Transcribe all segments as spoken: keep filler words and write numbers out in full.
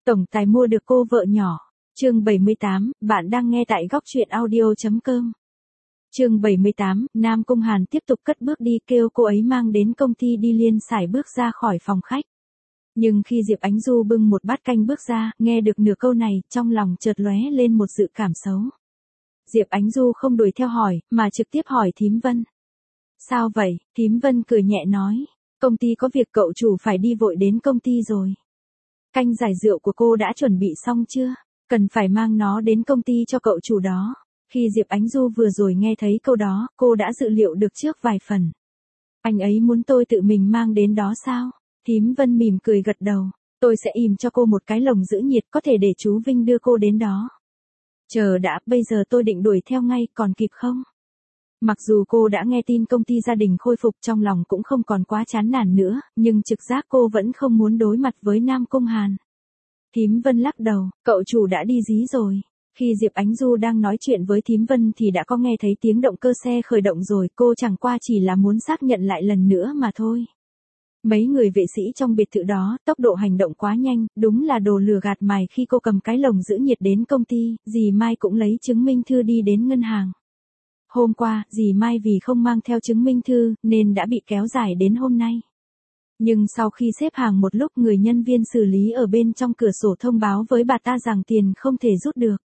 Tổng tài mua được cô vợ nhỏ. Chương bảy mươi tám, bạn đang nghe tại góc truyện audio chấm com. Chương bảy mươi tám, Nam Cung Hàn tiếp tục cất bước đi kêu cô ấy mang đến công ty đi liên sải bước ra khỏi phòng khách. Nhưng khi Diệp Ánh Du bưng một bát canh bước ra, nghe được nửa câu này, trong lòng chợt lóe lên một dự cảm xấu. Diệp Ánh Du không đuổi theo hỏi, mà trực tiếp hỏi Thím Vân. Sao vậy? Thím Vân cười nhẹ nói. Công ty có việc cậu chủ phải đi vội đến công ty rồi. Canh giải rượu của cô đã chuẩn bị xong chưa? Cần phải mang nó đến công ty cho cậu chủ đó. Khi Diệp Ánh Du vừa rồi nghe thấy câu đó, cô đã dự liệu được trước vài phần. Anh ấy muốn tôi tự mình mang đến đó sao? Thím Vân mỉm cười gật đầu. Tôi sẽ ìm cho cô một cái lồng giữ nhiệt, có thể để chú Vinh đưa cô đến đó. Chờ đã, bây giờ tôi định đuổi theo ngay, còn kịp không? Mặc dù cô đã nghe tin công ty gia đình khôi phục, trong lòng cũng không còn quá chán nản nữa, nhưng trực giác cô vẫn không muốn đối mặt với Nam Cung Hàn. Thím Vân lắc đầu, cậu chủ đã đi dí rồi. Khi Diệp Ánh Du đang nói chuyện với Thím Vân thì đã có nghe thấy tiếng động cơ xe khởi động rồi, cô chẳng qua chỉ là muốn xác nhận lại lần nữa mà thôi. Mấy người vệ sĩ trong biệt thự đó, tốc độ hành động quá nhanh, đúng là đồ lừa gạt mày. Khi cô cầm cái lồng giữ nhiệt đến công ty, dì Mai cũng lấy chứng minh thư đi đến ngân hàng. Hôm qua, dì Mai vì không mang theo chứng minh thư, nên đã bị kéo dài đến hôm nay. Nhưng sau khi xếp hàng một lúc, người nhân viên xử lý ở bên trong cửa sổ thông báo với bà ta rằng tiền không thể rút được.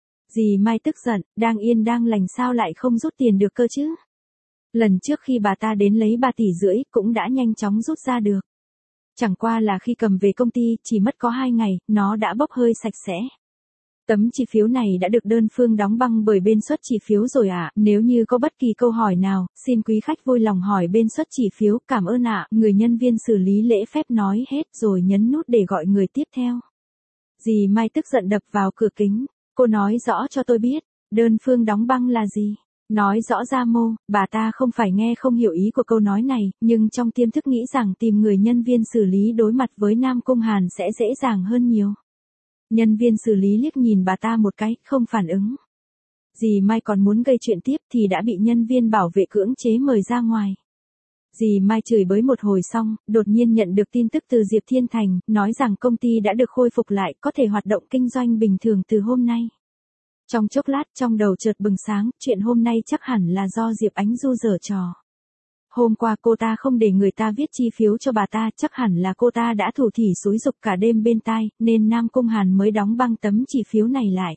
Dì Mai tức giận, đang yên đang lành sao lại không rút tiền được cơ chứ? Lần trước khi bà ta đến lấy ba tỷ rưỡi, cũng đã nhanh chóng rút ra được. Chẳng qua là khi cầm về công ty, chỉ mất có hai ngày, nó đã bốc hơi sạch sẽ. Tấm chi phiếu này đã được đơn phương đóng băng bởi bên xuất chỉ phiếu rồi ạ. À. Nếu như có bất kỳ câu hỏi nào, xin quý khách vui lòng hỏi bên xuất chỉ phiếu. Cảm ơn ạ. À. Người nhân viên xử lý lễ phép nói hết rồi nhấn nút để gọi người tiếp theo. Dì Mai tức giận đập vào cửa kính. Cô nói rõ cho tôi biết, đơn phương đóng băng là gì? Nói rõ ra mô. Bà ta không phải nghe không hiểu ý của câu nói này, nhưng trong tiềm thức nghĩ rằng tìm người nhân viên xử lý đối mặt với Nam Cung Hàn sẽ dễ dàng hơn nhiều. Nhân viên xử lý liếc nhìn bà ta một cái, không phản ứng. Dì Mai còn muốn gây chuyện tiếp thì đã bị nhân viên bảo vệ cưỡng chế mời ra ngoài. Dì Mai chửi bới một hồi xong, đột nhiên nhận được tin tức từ Diệp Thiên Thành, nói rằng công ty đã được khôi phục lại, có thể hoạt động kinh doanh bình thường từ hôm nay. Trong chốc lát, trong đầu chợt bừng sáng, chuyện hôm nay chắc hẳn là do Diệp Ánh Du giở trò. Hôm qua cô ta không để người ta viết chi phiếu cho bà ta, chắc hẳn là cô ta đã thủ thỉ xúi giục cả đêm bên tai, nên Nam Cung Hàn mới đóng băng tấm chi phiếu này lại.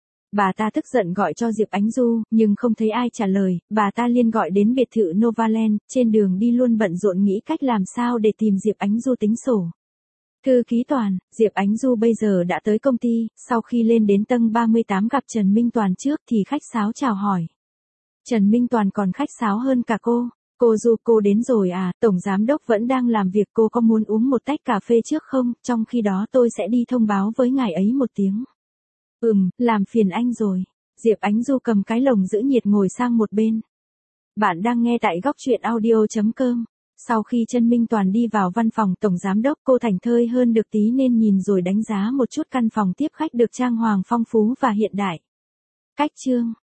Bà ta tức giận gọi cho Diệp Ánh Du, nhưng không thấy ai trả lời, bà ta liền gọi đến biệt thự Novaland, trên đường đi luôn bận rộn nghĩ cách làm sao để tìm Diệp Ánh Du tính sổ. Thư ký Toàn, Diệp Ánh Du bây giờ đã tới công ty, sau khi lên đến tầng ba mươi tám gặp Trần Minh Toàn trước thì khách sáo chào hỏi. Trần Minh Toàn còn khách sáo hơn cả cô. Cô Du, cô đến rồi à, Tổng Giám Đốc vẫn đang làm việc, cô có muốn uống một tách cà phê trước không, trong khi đó tôi sẽ đi thông báo với ngài ấy một tiếng. Ừm, làm phiền anh rồi. Diệp Ánh Du cầm cái lồng giữ nhiệt ngồi sang một bên. Bạn đang nghe tại góc truyện audio chấm com. Sau khi Trần Minh Toàn đi vào văn phòng Tổng Giám Đốc, cô thảnh thơi hơn được tí nên nhìn rồi đánh giá một chút căn phòng tiếp khách được trang hoàng phong phú và hiện đại. Cách chương,